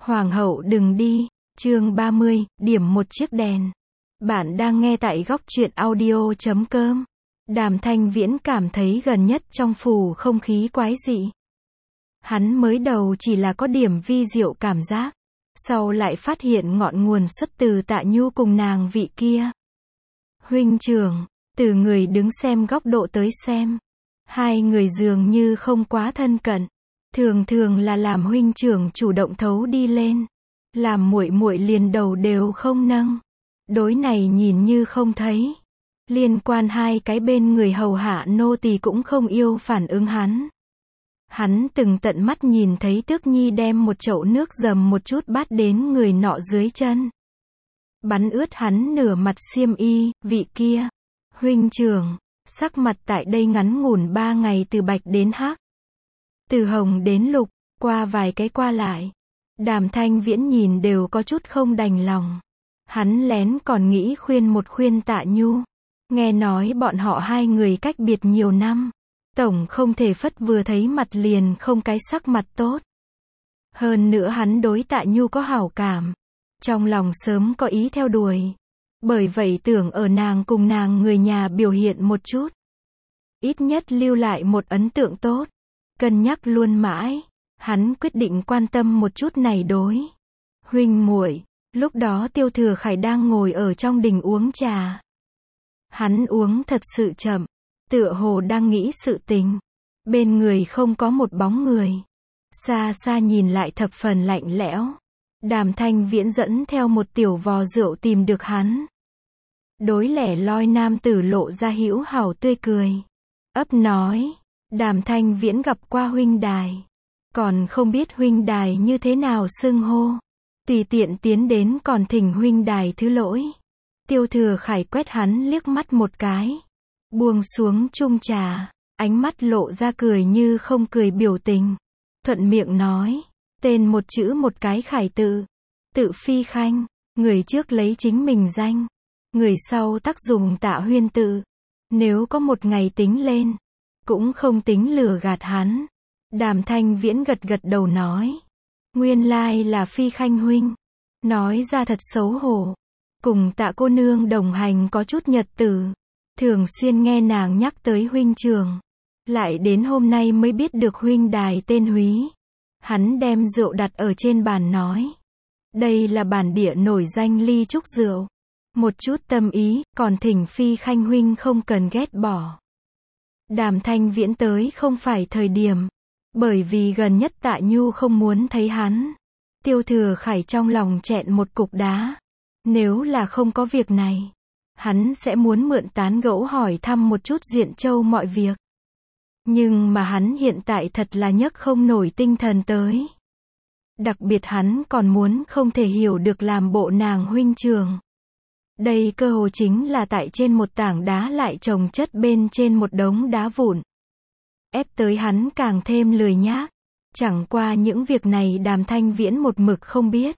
Hoàng hậu đừng đi. Chương 30, điểm một chiếc đèn. Bạn đang nghe tại góc truyện audio.com. Đàm Thanh Viễn cảm thấy gần nhất trong phủ không khí quái dị. Hắn mới đầu chỉ là có điểm vi diệu cảm giác, sau lại phát hiện ngọn nguồn xuất từ Tạ Nhu cùng nàng vị kia. Huynh trưởng, từ người đứng xem góc độ tới xem, hai người dường như không quá thân cận, thường thường là làm huynh trưởng chủ động thấu đi lên, làm muội muội liền đầu đều không nâng. Đối này nhìn như không thấy. Liên quan hai cái bên người hầu hạ nô tỳ cũng không yêu phản ứng hắn. Hắn từng tận mắt nhìn thấy Tước Nhi đem một chậu nước dầm một chút bát đến người nọ dưới chân, bắn ướt hắn nửa mặt xiêm y. Vị kia, huynh trưởng, sắc mặt tại đây ngắn ngủn 3 ngày từ bạch đến hắc, từ hồng đến lục, qua vài cái qua lại. Đàm Thanh Viễn nhìn đều có chút không đành lòng. Hắn lén còn nghĩ khuyên Tạ Nhu. Nghe nói bọn họ hai người cách biệt nhiều năm, tổng không thể phất vừa thấy mặt liền không cái sắc mặt tốt. Hơn nữa hắn đối Tạ Nhu có hảo cảm, trong lòng sớm có ý theo đuổi. Bởi vậy tưởng ở nàng cùng nàng người nhà biểu hiện một chút, ít nhất lưu lại một ấn tượng tốt. Cân nhắc luôn mãi, hắn quyết định quan tâm một chút này đối huynh muội. Lúc đó Tiêu Thừa Khải đang ngồi ở trong đình uống trà. Hắn uống thật sự chậm, tựa hồ đang nghĩ sự tình. Bên người không có một bóng người. Xa xa nhìn lại thập phần lạnh lẽo. Đàm Thanh Viễn dẫn theo một tiểu vò rượu tìm được hắn. Đối lẻ loi nam tử lộ ra hữu hảo tươi cười. Ấp nói, Đàm Thanh Viễn gặp qua huynh đài, còn không biết huynh đài như thế nào xưng hô. Tùy tiện tiến đến còn thỉnh huynh đài thứ lỗi. Tiêu Thừa Khải quét hắn liếc mắt một cái, buông xuống chung trà, ánh mắt lộ ra cười như không cười biểu tình. Thuận miệng nói, tên một chữ một cái Khải tự, tự Phi Khanh, người trước lấy chính mình danh, người sau tác dùng Tạ Huyên tự. Nếu có một ngày tính lên, cũng không tính lừa gạt hắn. Đàm Thanh Viễn gật gật đầu nói, nguyên lai là Phi Khanh huynh. Nói ra thật xấu hổ. Cùng Tạ cô nương đồng hành có chút nhật tử, thường xuyên nghe nàng nhắc tới huynh trưởng, lại đến hôm nay mới biết được huynh đài tên Húy. Hắn đem rượu đặt ở trên bàn nói, đây là bản địa nổi danh ly trúc rượu, một chút tâm ý, còn thỉnh Phi Khanh huynh không cần ghét bỏ. Đàm Thanh Viễn tới không phải thời điểm, bởi vì gần nhất Tạ Nhu không muốn thấy hắn. Tiêu Thừa Khải trong lòng chẹn một cục đá. Nếu là không có việc này, hắn sẽ muốn mượn tán gẫu hỏi thăm một chút Diện Châu mọi việc. Nhưng mà hắn hiện tại thật là nhấc không nổi tinh thần tới. Đặc biệt hắn còn muốn không thể hiểu được làm bộ nàng huynh trưởng. Đây cơ hồ chính là tại trên một tảng đá lại chồng chất bên trên một đống đá vụn. Ép tới hắn càng thêm lười nhác. Chẳng qua những việc này Đàm Thanh Viễn một mực không biết.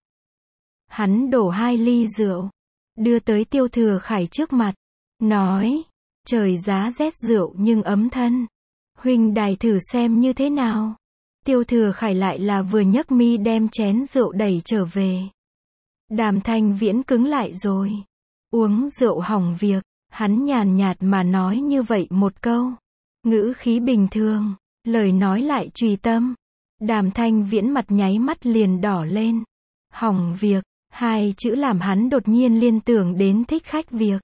Hắn đổ 2 ly rượu, đưa tới Tiêu Thừa Khải trước mặt, nói, trời giá rét rượu nhưng ấm thân. Huynh đài thử xem như thế nào. Tiêu Thừa Khải lại là vừa nhấc mi đem chén rượu đẩy trở về. Đàm Thanh Viễn cứng lại rồi. Uống rượu hỏng việc, hắn nhàn nhạt mà nói như vậy một câu. Ngữ khí bình thường, lời nói lại trùy tâm. Đàm Thanh Viễn mặt nháy mắt liền đỏ lên. Hỏng việc, 2 chữ làm hắn đột nhiên liên tưởng đến thích khách việc.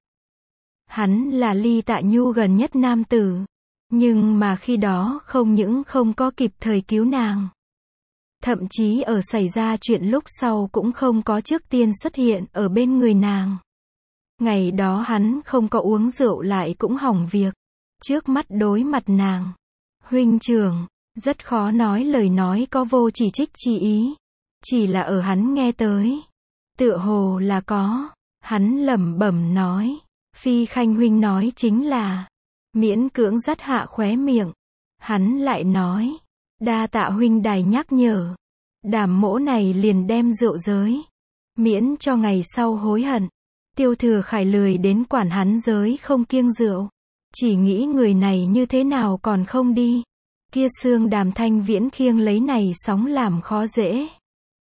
Hắn là ly Tạ Nhu gần nhất nam tử, nhưng mà khi đó không những không có kịp thời cứu nàng, thậm chí ở xảy ra chuyện lúc sau cũng không có trước tiên xuất hiện ở bên người nàng. Ngày đó hắn không có uống rượu lại cũng hỏng việc, trước mắt đối mặt nàng. Huynh trưởng, rất khó nói lời nói có vô chỉ trích chi ý. Chỉ là ở hắn nghe tới, tựa hồ là có. Hắn lẩm bẩm nói, Phi Khanh huynh nói chính là, miễn cưỡng dắt hạ khóe miệng. Hắn lại nói, đa tạ huynh đài nhắc nhở. Đàm mỗ này liền đem rượu giới, miễn cho ngày sau hối hận. Tiêu Thừa Khải lười đến quản hắn giới không kiêng rượu, chỉ nghĩ người này như thế nào còn không đi. Kia xương Đàm Thanh Viễn khiêng lấy này sóng làm khó dễ.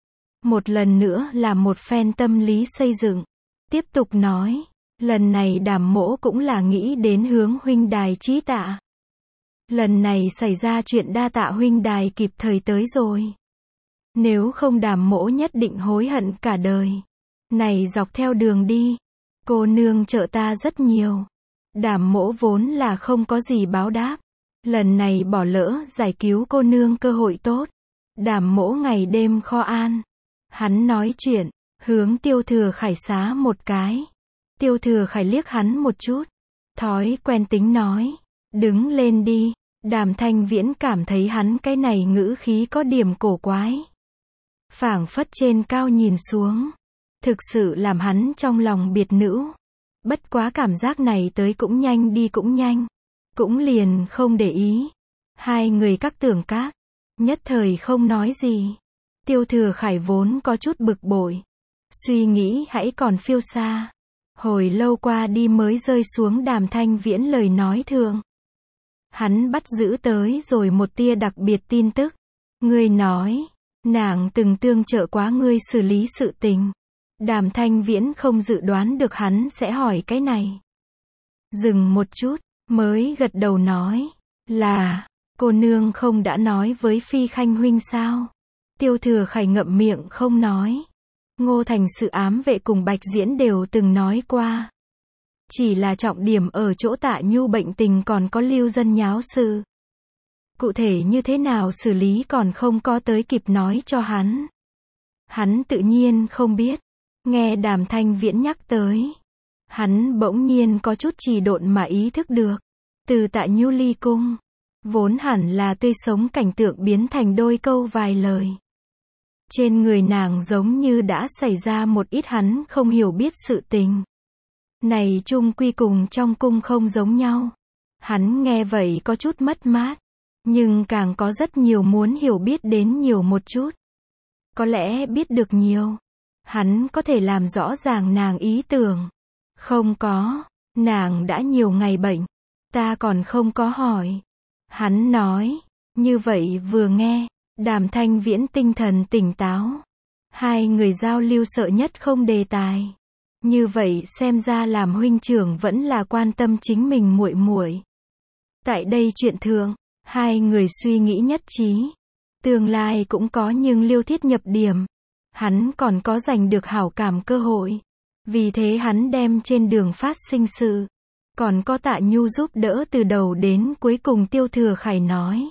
Một lần nữa là một phen tâm lý xây dựng. Tiếp tục nói, lần này Đàm mỗ cũng là nghĩ đến hướng huynh đài chí tạ. Lần này xảy ra chuyện đa tạ huynh đài kịp thời tới rồi. Nếu không Đàm mỗ nhất định hối hận cả đời. Này dọc theo đường đi, cô nương trợ ta rất nhiều. Đàm mỗ vốn là không có gì báo đáp. Lần này bỏ lỡ giải cứu cô nương cơ hội tốt. Đàm mỗ ngày đêm kho an. Hắn nói chuyện, hướng Tiêu Thừa Khải xá một cái. Tiêu Thừa Khải liếc hắn một chút. Thói quen tính nói, đứng lên đi. Đàm Thanh Viễn cảm thấy hắn cái này ngữ khí có điểm cổ quái. Phảng phất trên cao nhìn xuống. Thực sự làm hắn trong lòng biệt nữ. Bất quá cảm giác này tới cũng nhanh đi cũng nhanh. Cũng liền không để ý. Hai người các tưởng các. Nhất thời không nói gì. Tiêu Thừa Khải vốn có chút bực bội. Suy nghĩ hãy còn phiêu xa. Hồi lâu qua đi mới rơi xuống Đàm Thanh Viễn lời nói thường. Hắn bắt giữ tới rồi một tia đặc biệt tin tức. Ngươi nói, nàng từng tương trợ quá ngươi xử lý sự tình. Đàm Thanh Viễn không dự đoán được hắn sẽ hỏi cái này. Dừng một chút, mới gật đầu nói, là, cô nương không đã nói với Phi Khanh huynh sao? Tiêu Thừa Khải ngậm miệng không nói. Ngô Thành Sự ám vệ cùng Bạch Diễn đều từng nói qua. Chỉ là trọng điểm ở chỗ Tạ Nhu bệnh tình còn có Lưu Dân nháo sự. Cụ thể như thế nào xử lý còn không có tới kịp nói cho hắn. Hắn tự nhiên không biết. Nghe Đàm Thanh Viễn nhắc tới. Hắn bỗng nhiên có chút trì độn mà ý thức được. Từ Tạ Nhu ly cung. Vốn hẳn là tươi sống cảnh tượng biến thành đôi câu vài lời. Trên người nàng giống như đã xảy ra một ít hắn không hiểu biết sự tình. Này chung quy cùng trong cung không giống nhau. Hắn nghe vậy có chút mất mát. Nhưng càng có rất nhiều muốn hiểu biết đến nhiều một chút. Có lẽ biết được nhiều. Hắn có thể làm rõ ràng nàng ý tưởng. Không có. Nàng đã nhiều ngày bệnh. Ta còn không có hỏi. Hắn nói. Như vậy vừa nghe. Đàm Thanh Viễn tinh thần tỉnh táo. Hai người giao lưu sợ nhất không đề tài. Như vậy xem ra làm huynh trưởng vẫn là quan tâm chính mình muội muội. Tại đây chuyện thường, hai người suy nghĩ nhất trí. Tương lai cũng có nhưng Liêu Thiết nhập điểm. Hắn còn có giành được hảo cảm cơ hội. Vì thế hắn đem trên đường phát sinh sự. Còn có Tạ Nhu giúp đỡ từ đầu đến cuối cùng Tiêu Thừa Khải nói.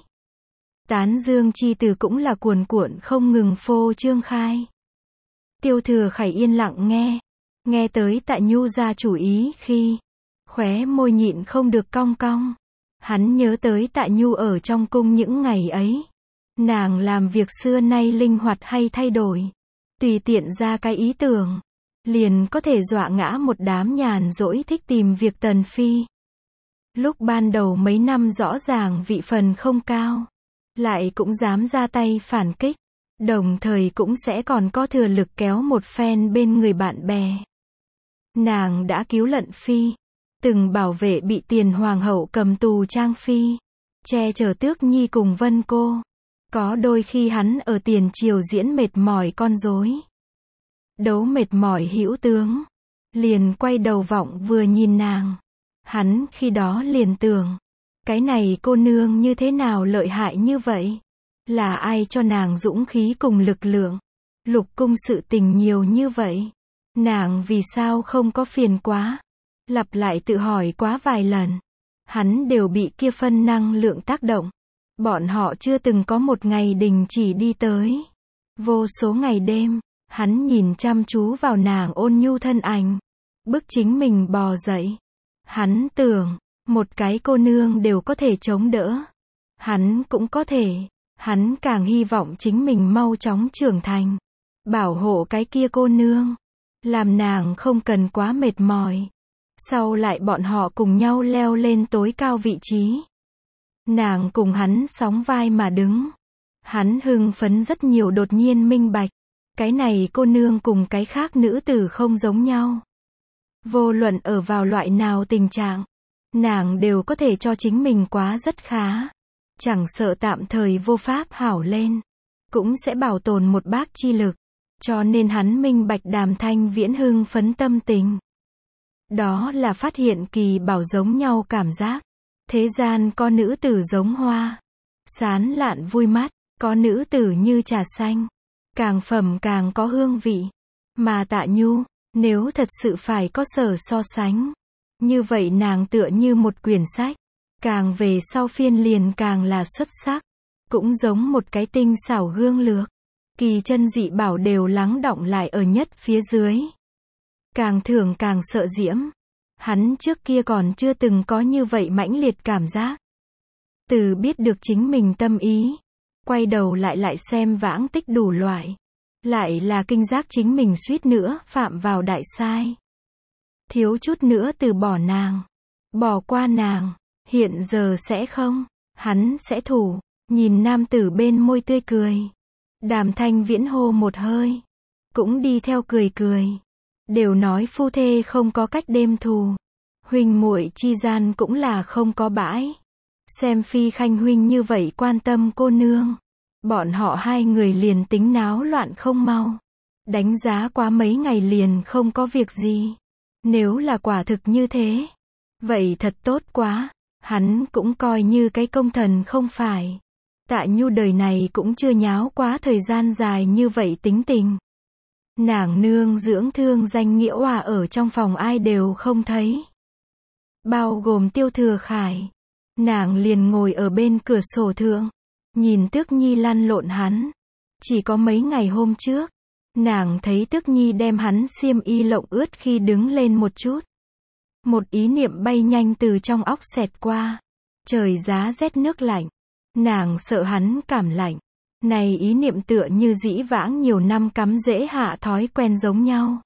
Tán dương chi từ cũng là cuồn cuộn không ngừng phô trương khai. Tiêu Thừa Khải yên lặng nghe. Nghe tới Tạ Nhu ra chủ ý khi. Khóe môi nhịn không được cong cong. Hắn nhớ tới Tạ Nhu ở trong cung những ngày ấy. Nàng làm việc xưa nay linh hoạt hay thay đổi. Tùy tiện ra cái ý tưởng. Liền có thể dọa ngã một đám nhàn rỗi thích tìm việc tần phi. Lúc ban đầu mấy năm rõ ràng vị phần không cao. Lại cũng dám ra tay phản kích. Đồng thời cũng sẽ còn có thừa lực kéo một phen bên người bạn bè. Nàng đã cứu Lận Phi. Từng bảo vệ bị Tiền Hoàng hậu cầm tù Trang Phi. Che chở Tước Nhi cùng Vân Cô. Có đôi khi hắn ở tiền triều diễn mệt mỏi con rối. Đấu mệt mỏi hữu tướng. Liền quay đầu vọng vừa nhìn nàng. Hắn khi đó liền tưởng. Cái này cô nương như thế nào lợi hại như vậy? Là ai cho nàng dũng khí cùng lực lượng? Lục cung sự tình nhiều như vậy. Nàng vì sao không có phiền quá? Lặp lại tự hỏi quá vài lần. Hắn đều bị kia phân năng lượng tác động. Bọn họ chưa từng có một ngày đình chỉ đi tới. Vô số ngày đêm, hắn nhìn chăm chú vào nàng ôn nhu thân ảnh. Bức chính mình bò dậy. Hắn tưởng, một cái cô nương đều có thể chống đỡ. Hắn cũng có thể. Hắn càng hy vọng chính mình mau chóng trưởng thành. Bảo hộ cái kia cô nương. Làm nàng không cần quá mệt mỏi. Sau lại bọn họ cùng nhau leo lên tối cao vị trí. Nàng cùng hắn sóng vai mà đứng. Hắn hưng phấn rất nhiều đột nhiên minh bạch. Cái này cô nương cùng cái khác nữ tử không giống nhau. Vô luận ở vào loại nào tình trạng. Nàng đều có thể cho chính mình quá rất khá. Chẳng sợ tạm thời vô pháp hảo lên. Cũng sẽ bảo tồn một bác chi lực. cho nên hắn minh bạch Đàm Thanh Viễn hưng phấn tâm tình. Đó là phát hiện kỳ bảo giống nhau cảm giác. Thế gian có nữ tử giống hoa, sán lạn vui mắt, có nữ tử như trà xanh, càng phẩm càng có hương vị. Mà Tạ Nhu, nếu thật sự phải có sở so sánh, như vậy nàng tựa như một quyển sách, càng về sau phiên liền càng là xuất sắc, cũng giống một cái tinh xảo gương lược. Kỳ chân dị bảo đều lắng đọng lại ở nhất phía dưới. Càng thưởng càng sợ diễm. Hắn trước kia còn chưa từng có như vậy mãnh liệt cảm giác. Từ biết được chính mình tâm ý, quay đầu lại xem vãng tích đủ loại, lại là kinh giác chính mình suýt nữa phạm vào đại sai. Thiếu chút nữa từ bỏ nàng, bỏ qua nàng, hiện giờ sẽ không, hắn sẽ thủ. Nhìn nam tử bên môi tươi cười, Đàm Thanh Viễn hô một hơi, cũng đi theo cười cười. Đều nói phu thê không có cách đêm thù, huynh muội chi gian cũng là không có bãi. Xem Phi Khanh huynh như vậy quan tâm cô nương, bọn họ hai người liền tính náo loạn không mau, đánh giá quá mấy ngày liền không có việc gì. Nếu là quả thực như thế, vậy thật tốt quá, hắn cũng coi như cái công thần không phải. Tạ Nhu đời này cũng chưa nháo quá thời gian dài như vậy tính tình. Nàng nương dưỡng thương danh nghĩa oa ở trong phòng ai đều không thấy, bao gồm Tiêu Thừa Khải. Nàng liền ngồi ở bên cửa sổ thượng, nhìn Tước Nhi lăn lộn hắn. Chỉ có mấy ngày hôm trước, nàng thấy Tước Nhi đem hắn xiêm y lộng ướt khi đứng lên một chút. Một ý niệm bay nhanh từ trong óc xẹt qua. Trời giá rét nước lạnh, nàng sợ hắn cảm lạnh. Này ý niệm tựa như dĩ vãng nhiều năm cắm rễ hạ thói quen giống nhau.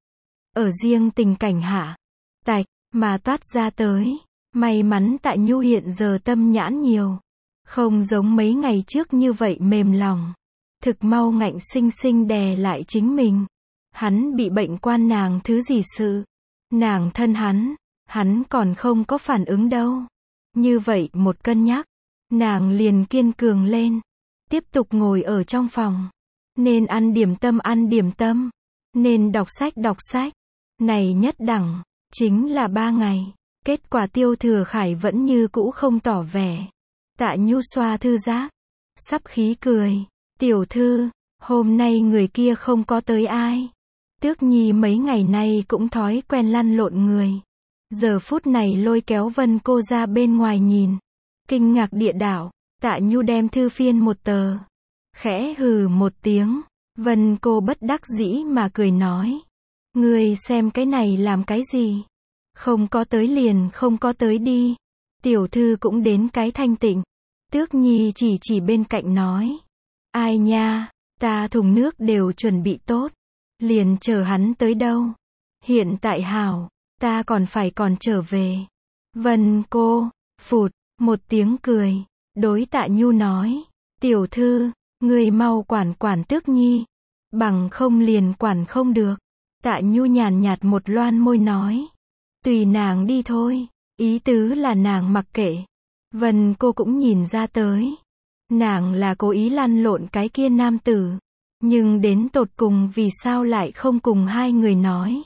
Ở riêng tình cảnh hạ, tạch, mà toát ra tới. May mắn Tạ Nhu hiện giờ tâm nhãn nhiều. Không giống mấy ngày trước như vậy mềm lòng. Thực mau ngạnh sinh sinh đè lại chính mình. Hắn bị bệnh quan nàng thứ gì sự. Nàng thân hắn còn không có phản ứng đâu. Như vậy một cân nhắc, nàng liền kiên cường lên. Tiếp tục ngồi ở trong phòng. Nên ăn điểm tâm. Nên đọc sách. Này nhất đẳng, chính là 3 ngày. Kết quả Tiêu Thừa Khải vẫn như cũ không tỏ vẻ. Tạ Nhu xoa thư giác, sắp khí cười. Tiểu thư, hôm nay người kia không có tới ai. Tước Nhi mấy ngày nay cũng thói quen lăn lộn người. Giờ phút này lôi kéo Vân cô ra bên ngoài nhìn. Kinh ngạc địa đảo, Tạ Nhu đem thư phiên một tờ. Khẽ hừ một tiếng, Vân cô bất đắc dĩ mà cười nói. Ngươi xem cái này làm cái gì? Không có tới liền không có tới đi. Tiểu thư cũng đến cái thanh tịnh. Tước Nhi chỉ bên cạnh nói. Ai nha, ta thùng nước đều chuẩn bị tốt. Liền chờ hắn tới đâu. Hiện tại hảo, ta còn trở về. Vân cô, phụt, một tiếng cười. Đối Tạ Nhu nói. Tiểu thư, người mau quản Tước Nhi. Bằng không liền quản không được. Tạ Nhu nhàn nhạt một loan môi nói. Tùy nàng đi thôi. Ý tứ là nàng mặc kệ. Vân cô cũng nhìn ra tới. Nàng là cố ý lăn lộn cái kia nam tử. Nhưng đến tột cùng vì sao lại không cùng hai người nói.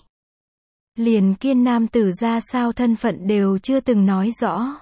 Liền kia nam tử ra sao thân phận đều chưa từng nói rõ.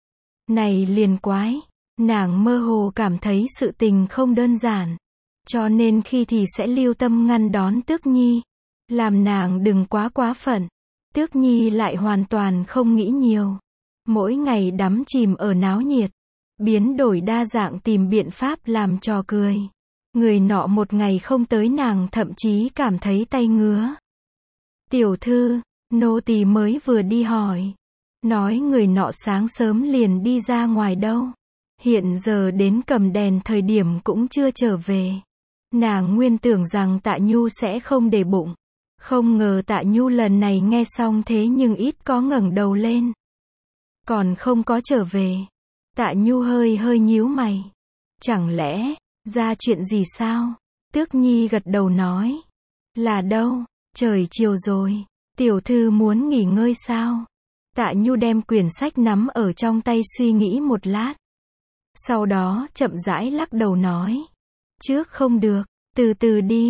Này liền quái. Nàng mơ hồ cảm thấy sự tình không đơn giản. Cho nên khi thì sẽ lưu tâm ngăn đón Tước Nhi. Làm nàng đừng quá phận. Tước Nhi lại hoàn toàn không nghĩ nhiều. Mỗi ngày đắm chìm ở náo nhiệt. Biến đổi đa dạng tìm biện pháp làm trò cười. Người nọ một ngày không tới nàng thậm chí cảm thấy tay ngứa. Tiểu thư, nô tỳ mới vừa đi hỏi. Nói người nọ sáng sớm liền đi ra ngoài đâu. Hiện giờ đến cầm đèn thời điểm cũng chưa trở về. Nàng nguyên tưởng rằng Tạ Nhu sẽ không để bụng. Không ngờ Tạ Nhu lần này nghe xong thế nhưng ít có ngẩng đầu lên. Còn không có trở về. Tạ Nhu hơi nhíu mày. Chẳng lẽ, ra chuyện gì sao? Tước Nhi gật đầu nói. Là đâu, trời chiều rồi. Tiểu thư muốn nghỉ ngơi sao? Tạ Nhu đem quyển sách nắm ở trong tay suy nghĩ một lát. Sau đó chậm rãi lắc đầu nói. Trước không được, từ từ đi.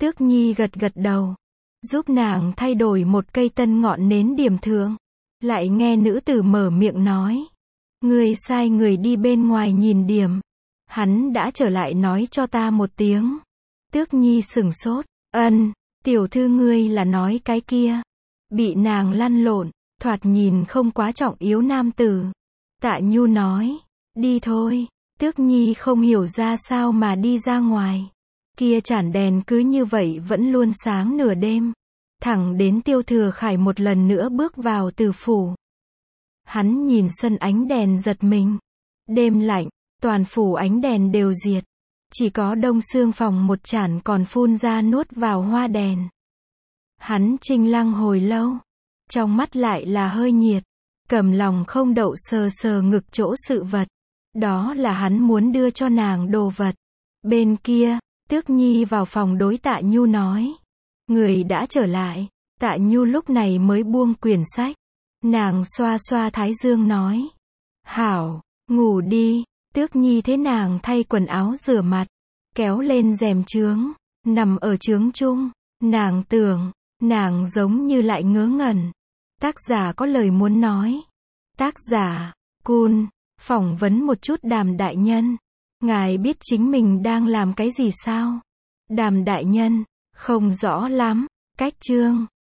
Tước Nhi gật gật đầu, giúp nàng thay đổi một cây tân ngọn nến điểm thượng. Lại nghe nữ tử mở miệng nói. Ngươi sai người đi bên ngoài nhìn điểm. Hắn đã trở lại nói cho ta một tiếng. Tước Nhi sửng sốt. Tiểu thư ngươi là nói cái kia. Bị nàng lăn lộn, thoạt nhìn không quá trọng yếu nam tử. Tạ Nhu nói. Đi thôi. Tước Nhi không hiểu ra sao mà đi ra ngoài. Kia chản đèn cứ như vậy vẫn luôn sáng nửa đêm. Thẳng đến Tiêu Thừa Khải một lần nữa bước vào từ phủ. Hắn nhìn sân ánh đèn giật mình. Đêm lạnh, toàn phủ ánh đèn đều diệt. Chỉ có đông xương phòng một chản còn phun ra nuốt vào hoa đèn. Hắn trinh lăng hồi lâu. Trong mắt lại là hơi nhiệt. Cầm lòng không đậu sờ sờ ngực chỗ sự vật. Đó là hắn muốn đưa cho nàng đồ vật. Bên kia, Tước Nhi vào phòng đối Tạ Nhu nói. Người đã trở lại. Tạ Nhu lúc này mới buông quyển sách. Nàng xoa xoa thái dương nói. Hảo, ngủ đi. Tước Nhi thế nàng thay quần áo rửa mặt. Kéo lên rèm chướng. Nằm ở chướng chung. Nàng tưởng, nàng giống như lại ngớ ngẩn. Tác giả có lời muốn nói. Tác giả, Cun, phỏng vấn một chút Đàm đại nhân. Ngài biết chính mình đang làm cái gì sao? Đàm đại nhân, không rõ lắm. Cách chương.